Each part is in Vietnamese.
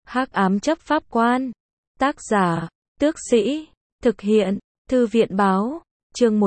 Hắc ám chấp pháp quan. Tác giả, Tước Sĩ. Thực hiện, Thư viện báo. Chương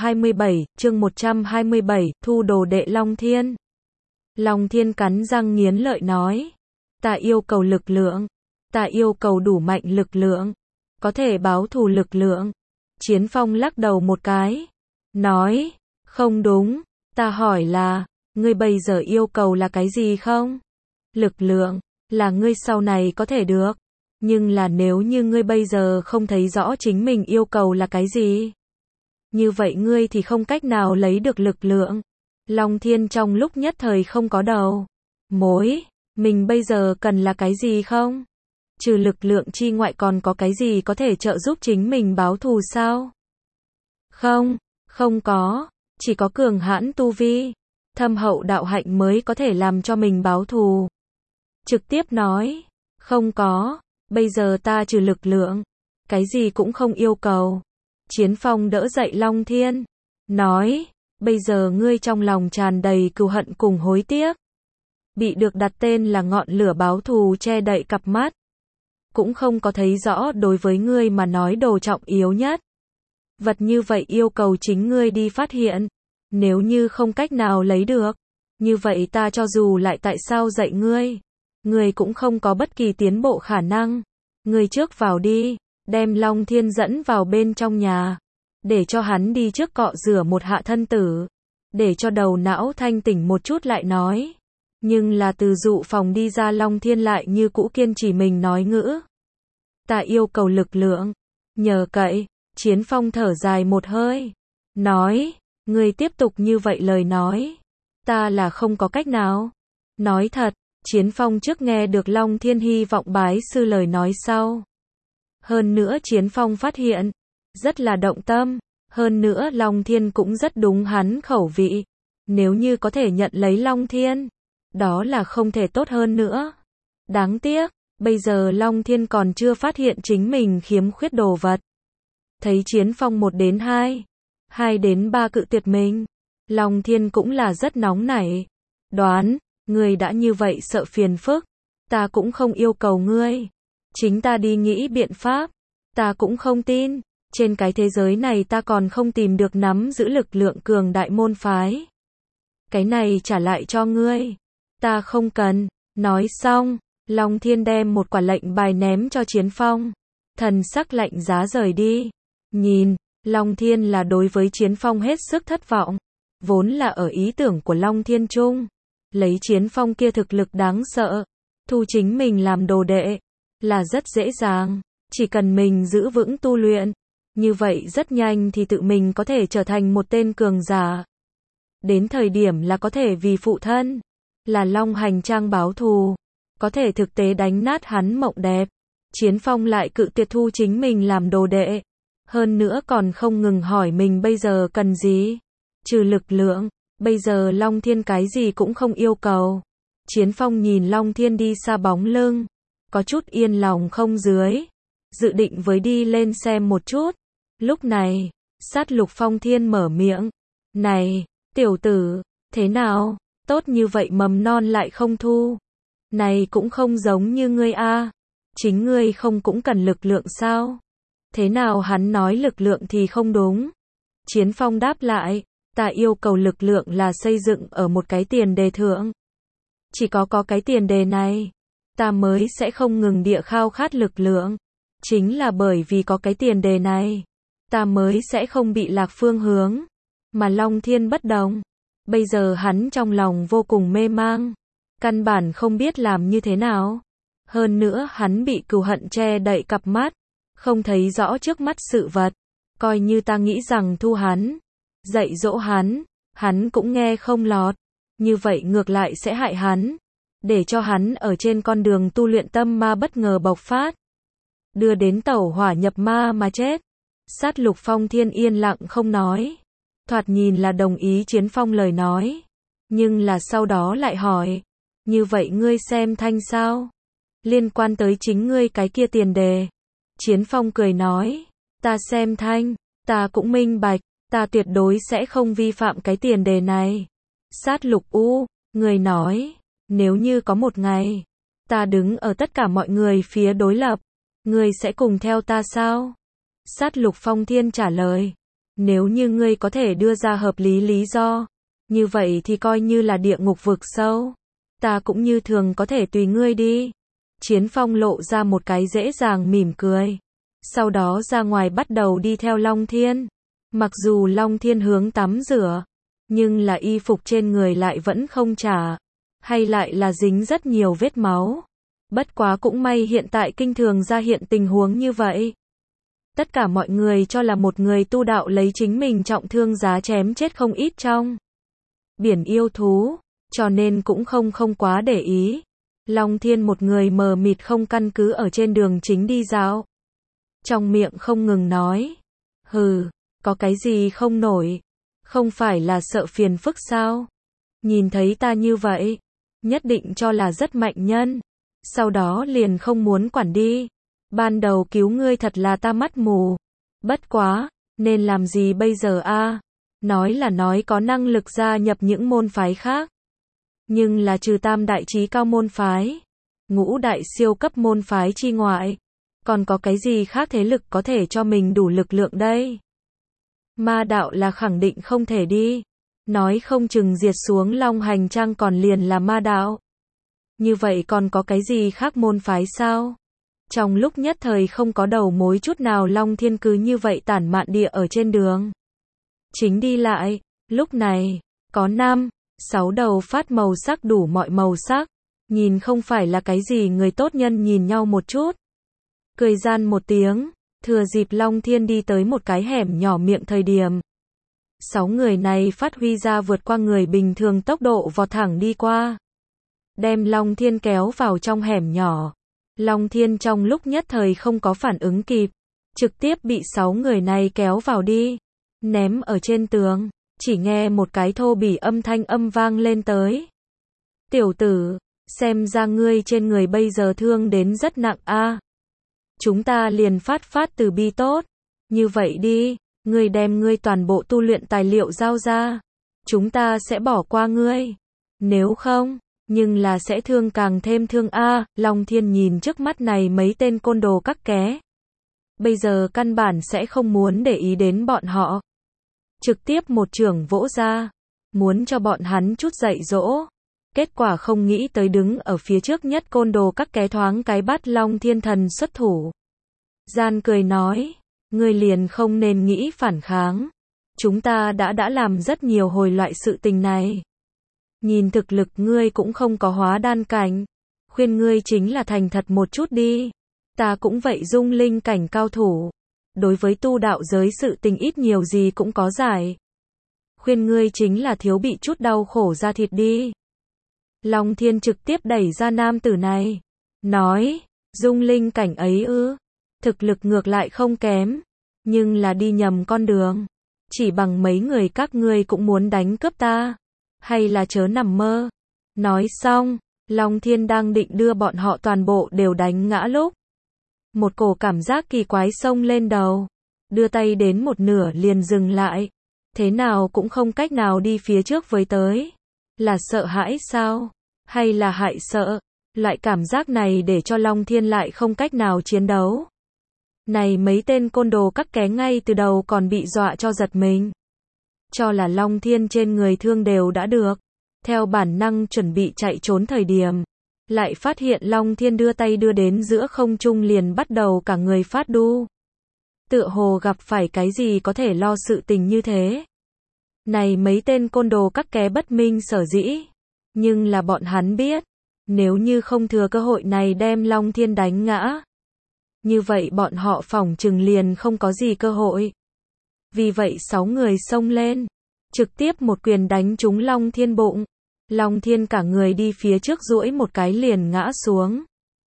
127, thu đồ đệ Long Thiên. Long Thiên cắn răng nghiến lợi nói. Ta yêu cầu lực lượng. Ta yêu cầu đủ mạnh lực lượng. Có thể báo thù lực lượng. Chiến Phong lắc đầu một cái. Nói, không đúng, ta hỏi là, ngươi bây giờ yêu cầu là cái gì không? Lực lượng, là ngươi sau này có thể được. Nhưng là nếu như ngươi bây giờ không thấy rõ chính mình yêu cầu là cái gì, như vậy ngươi thì không cách nào lấy được lực lượng. Long Thiên trong lúc nhất thời không có đầu mối, mình bây giờ cần là cái gì không? Trừ lực lượng chi ngoại còn có cái gì có thể trợ giúp chính mình báo thù sao? Không, không có, chỉ có cường hãn tu vi, thâm hậu đạo hạnh mới có thể làm cho mình báo thù. Trực tiếp nói, không có, bây giờ ta trừ lực lượng, cái gì cũng không yêu cầu. Chiến Phong đỡ dậy Long Thiên, nói, bây giờ ngươi trong lòng tràn đầy cừu hận cùng hối tiếc. Bị được đặt tên là ngọn lửa báo thù che đậy cặp mắt. Cũng không có thấy rõ đối với ngươi mà nói đồ trọng yếu nhất. Vật như vậy yêu cầu chính ngươi đi phát hiện. Nếu như không cách nào lấy được, như vậy ta cho dù lại tại sao dạy ngươi cũng không có bất kỳ tiến bộ khả năng. Ngươi trước vào đi, đem Long Thiên dẫn vào bên trong nhà, để cho hắn đi trước cọ rửa một hạ thân tử, để cho đầu não thanh tỉnh một chút lại nói. Nhưng là từ dụ phòng đi ra Long Thiên lại như cũ kiên trì mình nói ngữ. Ta yêu cầu lực lượng. Nhờ cậy, Chiến Phong thở dài một hơi. Nói, ngươi tiếp tục như vậy lời nói. Ta là không có cách nào. Nói thật, Chiến Phong trước nghe được Long Thiên hy vọng bái sư lời nói sau. Hơn nữa Chiến Phong phát hiện, rất là động tâm. Hơn nữa Long Thiên cũng rất đúng hắn khẩu vị. Nếu như có thể nhận lấy Long Thiên, đó là không thể tốt hơn nữa. Đáng tiếc, bây giờ Long Thiên còn chưa phát hiện chính mình khiếm khuyết đồ vật. Thấy Chiến Phong 1 đến 2, 2 đến 3 cự tuyệt mình, Long Thiên cũng là rất nóng nảy. Đoán, ngươi đã như vậy sợ phiền phức, ta cũng không yêu cầu ngươi. Chính ta đi nghĩ biện pháp, ta cũng không tin. Trên cái thế giới này ta còn không tìm được nắm giữ lực lượng cường đại môn phái. Cái này trả lại cho ngươi. Ta không cần. Nói xong, Long Thiên đem một quả lệnh bài ném cho Chiến Phong. Thần sắc lạnh giá rời đi. Nhìn, Long Thiên là đối với Chiến Phong hết sức thất vọng. Vốn là ở ý tưởng của Long Thiên chung, lấy Chiến Phong kia thực lực đáng sợ, thu chính mình làm đồ đệ, là rất dễ dàng. Chỉ cần mình giữ vững tu luyện, như vậy rất nhanh thì tự mình có thể trở thành một tên cường giả. Đến thời điểm là có thể vì phụ thân, là Long Hành Trang báo thù, có thể thực tế đánh nát hắn mộng đẹp. Chiến Phong lại cự tuyệt thu chính mình làm đồ đệ. Hơn nữa còn không ngừng hỏi mình bây giờ cần gì. Trừ lực lượng, bây giờ Long Thiên cái gì cũng không yêu cầu. Chiến Phong nhìn Long Thiên đi xa bóng lưng, có chút yên lòng không dưới, dự định với đi lên xem một chút. Lúc này, Sát Lục Phong Thiên mở miệng. Này, tiểu tử, thế nào, tốt như vậy mầm non lại không thu. Này cũng không giống như ngươi a, chính ngươi không cũng cần lực lượng sao? Thế nào hắn nói lực lượng thì không đúng? Chiến Phong đáp lại, ta yêu cầu lực lượng là xây dựng ở một cái tiền đề thượng. Chỉ có cái tiền đề này, ta mới sẽ không ngừng địa khao khát lực lượng. Chính là bởi vì có cái tiền đề này, ta mới sẽ không bị lạc phương hướng. Mà Long Thiên bất đồng. Bây giờ hắn trong lòng vô cùng mê mang, căn bản không biết làm như thế nào. Hơn nữa hắn bị cừu hận che đậy cặp mắt, không thấy rõ trước mắt sự vật. Coi như ta nghĩ rằng thu hắn, dạy dỗ hắn cũng nghe không lọt. Như vậy ngược lại sẽ hại hắn, để cho hắn ở trên con đường tu luyện tâm ma bất ngờ bộc phát, đưa đến tẩu hỏa nhập ma mà chết. Sát Lục Phong Thiên yên lặng không nói, thoạt nhìn là đồng ý Chiến Phong lời nói, nhưng là sau đó lại hỏi, như vậy ngươi xem thanh sao? Liên quan tới chính ngươi cái kia tiền đề. Chiến Phong cười nói, ta xem thanh, ta cũng minh bạch, ta tuyệt đối sẽ không vi phạm cái tiền đề này. Sát Lục người nói, nếu như có một ngày, Ta đứng ở tất cả mọi người phía đối lập. Ngươi sẽ cùng theo ta sao? Sát Lục Phong Thiên trả lời. Nếu như ngươi có thể đưa ra hợp lý lý do, như vậy thì coi như là địa ngục vực sâu. Ta cũng như thường có thể tùy ngươi đi. Chiến Phong lộ ra một cái dễ dàng mỉm cười. Sau đó ra ngoài bắt đầu đi theo Long Thiên. Mặc dù Long Thiên hướng tắm rửa, nhưng là y phục trên người lại vẫn không trả. Hay lại là dính rất nhiều vết máu. Bất quá cũng may hiện tại kinh thường ra hiện tình huống như vậy. Tất cả mọi người cho là một người tu đạo lấy chính mình trọng thương giá chém chết không ít trong biển yêu thú, cho nên cũng không quá để ý. Long Thiên một người mờ mịt không căn cứ ở trên đường chính đi dạo. Trong miệng không ngừng nói. Hừ, có cái gì không nổi? Không phải là sợ phiền phức sao? Nhìn thấy ta như vậy, nhất định cho là rất mạnh nhân. Sau đó liền không muốn quản đi. Ban đầu cứu ngươi thật là ta mắt mù. Bất quá, nên làm gì bây giờ a? Nói là nói có năng lực gia nhập những môn phái khác. Nhưng là trừ tam đại chí cao môn phái, ngũ đại siêu cấp môn phái chi ngoại, còn có cái gì khác thế lực có thể cho mình đủ lực lượng đây? Ma đạo là khẳng định không thể đi. Nói không chừng diệt xuống Long Hành Trang còn liền là ma đạo. Như vậy còn có cái gì khác môn phái sao? Trong lúc nhất thời không có đầu mối chút nào, Long Thiên cứ như vậy tản mạn địa ở trên đường chính đi lại. Lúc này, có 5-6 đầu phát màu sắc đủ mọi màu sắc. Nhìn không phải là cái gì người tốt nhân nhìn nhau một chút. Cười gian một tiếng, thừa dịp Long Thiên đi tới một cái hẻm nhỏ miệng thời điểm. 6 người này phát huy ra vượt qua người bình thường tốc độ vọt thẳng đi qua. Đem Long Thiên kéo vào trong hẻm nhỏ. Long Thiên trong lúc nhất thời không có phản ứng kịp. Trực tiếp bị 6 người này kéo vào đi. Ném ở trên tường. Chỉ nghe một cái thô bỉ âm thanh vang lên tới. Tiểu tử, xem ra ngươi trên người bây giờ thương đến rất nặng a. Chúng ta liền phát từ bi tốt. Như vậy đi, ngươi đem ngươi toàn bộ tu luyện tài liệu giao ra. Chúng ta sẽ bỏ qua ngươi. Nếu không, nhưng là sẽ thương càng thêm thương a. Long Thiên nhìn trước mắt này mấy tên côn đồ các ké. Bây giờ căn bản sẽ không muốn để ý đến bọn họ. Trực tiếp một chưởng vỗ ra. Muốn cho bọn hắn chút dạy dỗ. Kết quả không nghĩ tới đứng ở phía trước nhất côn đồ các ké thoáng cái bắt Long Thiên thần xuất thủ. Gian cười nói. Ngươi liền không nên nghĩ phản kháng. Chúng ta đã làm rất nhiều hồi loại sự tình này. Nhìn thực lực ngươi cũng không có hóa đan cảnh. Khuyên ngươi chính là thành thật một chút đi. Ta cũng vậy dung linh cảnh cao thủ. Đối với tu đạo giới sự tình ít nhiều gì cũng có giải. Khuyên ngươi chính là thiếu bị chút đau khổ ra thịt đi. Long Thiên trực tiếp đẩy ra nam tử này. Nói, dung linh cảnh ấy ư. Thực lực ngược lại không kém. Nhưng là đi nhầm con đường. Chỉ bằng mấy người các ngươi cũng muốn đánh cướp ta. Hay là chớ nằm mơ. Nói xong, Long Thiên đang định đưa bọn họ toàn bộ đều đánh ngã lúc. Một cổ cảm giác kỳ quái xông lên đầu. Đưa tay đến một nửa liền dừng lại. Thế nào cũng không cách nào đi phía trước với tới. Là sợ hãi sao? Hay là hại sợ? Loại cảm giác này để cho Long Thiên lại không cách nào chiến đấu. Này mấy tên côn đồ các ké ngay từ đầu còn bị dọa cho giật mình. Cho là Long Thiên trên người thương đều đã được. Theo bản năng chuẩn bị chạy trốn thời điểm. Lại phát hiện Long Thiên đưa tay đưa đến giữa không trung liền bắt đầu cả người phát đu. Tựa hồ gặp phải cái gì có thể lo sự tình như thế. Này mấy tên côn đồ các ké bất minh sở dĩ. Nhưng là bọn hắn biết. Nếu như không thừa cơ hội này đem Long Thiên đánh ngã. Như vậy bọn họ phỏng chừng liền không có gì cơ hội. Vì vậy 6 người xông lên. Trực tiếp một quyền đánh trúng Long Thiên bụng. Long Thiên cả người đi phía trước duỗi một cái liền ngã xuống.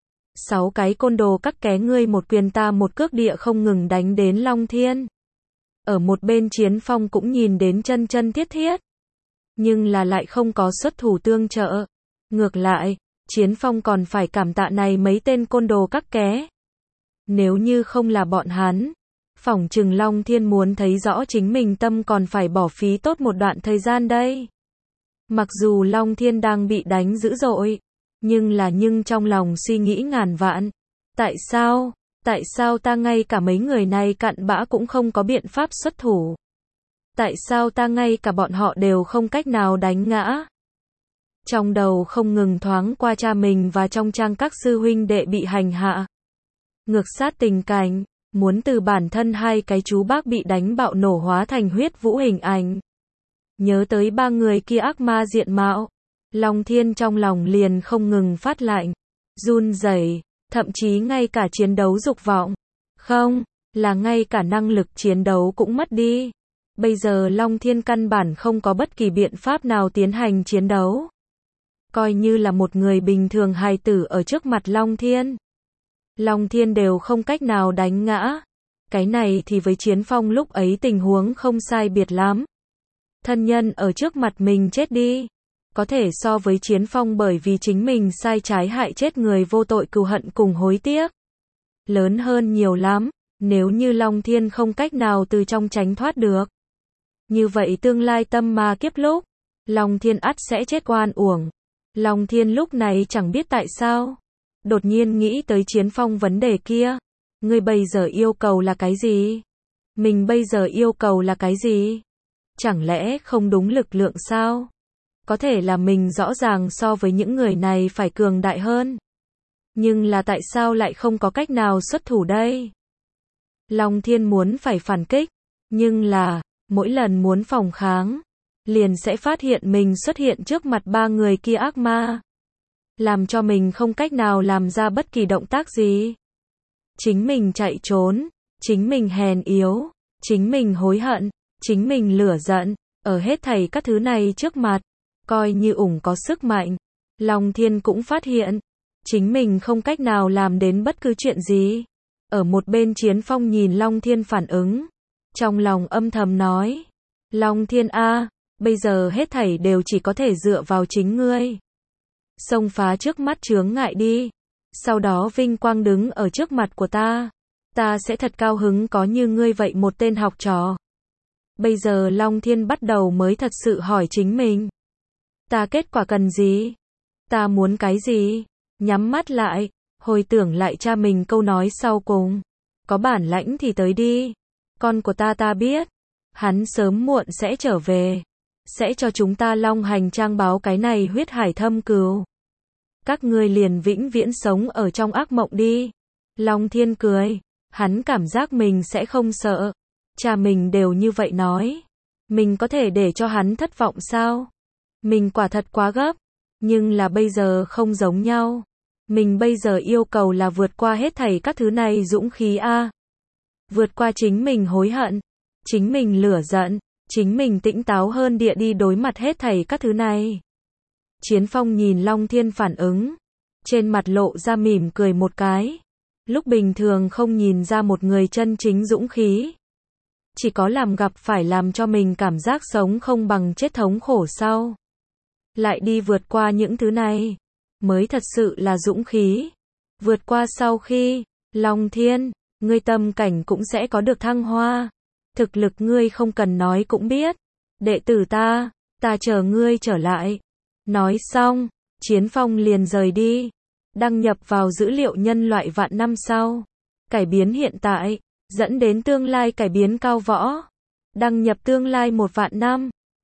6 cái côn đồ các ké ngươi một quyền ta một cước địa không ngừng đánh đến Long Thiên. Ở một bên Chiến Phong cũng nhìn đến chân thiết thiết. Nhưng là lại không có xuất thủ tương trợ. Ngược lại, Chiến Phong còn phải cảm tạ này mấy tên côn đồ các ké. Nếu như không là bọn hắn, phỏng chừng Long Thiên muốn thấy rõ chính mình tâm còn phải bỏ phí tốt một đoạn thời gian đây. Mặc dù Long Thiên đang bị đánh dữ dội, Nhưng trong lòng suy nghĩ ngàn vạn. Tại sao? Tại sao ta ngay cả mấy người này cặn bã cũng không có biện pháp xuất thủ? Tại sao ta ngay cả bọn họ đều không cách nào đánh ngã? Trong đầu không ngừng thoáng qua cha mình và trong trang các sư huynh đệ bị hành hạ. Ngược sát tình cảnh, muốn từ bản thân hai cái chú bác bị đánh bạo nổ hóa thành huyết vũ hình ảnh. Nhớ tới ba người kia ác ma diện mạo, Long Thiên trong lòng liền không ngừng phát lạnh, run rẩy, thậm chí ngay cả chiến đấu dục vọng, không, là ngay cả năng lực chiến đấu cũng mất đi. Bây giờ Long Thiên căn bản không có bất kỳ biện pháp nào tiến hành chiến đấu. Coi như là một người bình thường hài tử ở trước mặt Long Thiên đều không cách nào đánh ngã. Cái này thì với Chiến Phong lúc ấy tình huống không sai biệt lắm. Thân nhân ở trước mặt mình chết đi. Có thể so với Chiến Phong bởi vì chính mình sai trái hại chết người vô tội cừu hận cùng hối tiếc. Lớn hơn nhiều lắm, nếu như Long Thiên không cách nào từ trong tránh thoát được. Như vậy tương lai tâm ma kiếp lúc, Long Thiên ắt sẽ chết oan uổng. Long Thiên lúc này chẳng biết tại sao. Đột nhiên nghĩ tới Chiến Phong vấn đề kia. Ngươi bây giờ yêu cầu là cái gì? Mình bây giờ yêu cầu là cái gì? Chẳng lẽ không đúng lực lượng sao? Có thể là mình rõ ràng so với những người này phải cường đại hơn. Nhưng là tại sao lại không có cách nào xuất thủ đây? Long Thiên muốn phải phản kích. Nhưng là, mỗi lần muốn phòng kháng, liền sẽ phát hiện mình xuất hiện trước mặt ba người kia ác ma. Làm cho mình không cách nào làm ra bất kỳ động tác gì. Chính mình chạy trốn, chính mình hèn yếu, chính mình hối hận, chính mình lửa giận, ở hết thảy các thứ này trước mặt, coi như ủng có sức mạnh. Long Thiên cũng phát hiện, chính mình không cách nào làm đến bất cứ chuyện gì. Ở một bên Chiến Phong nhìn Long Thiên phản ứng, trong lòng âm thầm nói, Long Thiên a, bây giờ hết thảy đều chỉ có thể dựa vào chính ngươi. Xông phá trước mắt chướng ngại đi. Sau đó vinh quang đứng ở trước mặt của ta. Ta sẽ thật cao hứng có như ngươi vậy một tên học trò. Bây giờ Long Thiên bắt đầu mới thật sự hỏi chính mình. Ta kết quả cần gì? Ta muốn cái gì? Nhắm mắt lại, hồi tưởng lại cha mình câu nói sau cùng. Có bản lãnh thì tới đi. Con của ta biết. Hắn sớm muộn sẽ trở về. Sẽ cho chúng ta Long Hành Trang báo cái này huyết hải thâm cừu. Các ngươi liền vĩnh viễn sống ở trong ác mộng đi. Long Thiên cười. Hắn cảm giác mình sẽ không sợ. Cha mình đều như vậy nói. Mình có thể để cho hắn thất vọng sao? Mình quả thật quá gấp. Nhưng là bây giờ không giống nhau. Mình bây giờ yêu cầu là vượt qua hết thảy các thứ này dũng khí a. Vượt qua chính mình hối hận. Chính mình lửa giận. Chính mình tĩnh táo hơn địa đi đối mặt hết thảy các thứ này. Chiến Phong nhìn Long Thiên phản ứng. Trên mặt lộ ra mỉm cười một cái. Lúc bình thường không nhìn ra một người chân chính dũng khí. Chỉ có làm gặp phải làm cho mình cảm giác sống không bằng chết thống khổ sau. Lại đi vượt qua những thứ này. Mới thật sự là dũng khí. Vượt qua sau khi, Long Thiên, ngươi tâm cảnh cũng sẽ có được thăng hoa. Thực lực ngươi không cần nói cũng biết. Đệ tử ta chờ ngươi trở lại. Nói xong, Chiến Phong liền rời đi. Đăng nhập vào dữ liệu nhân loại vạn năm sau. Cải biến hiện tại, dẫn đến tương lai cải biến cao võ. Đăng nhập tương lai 1 vạn năm.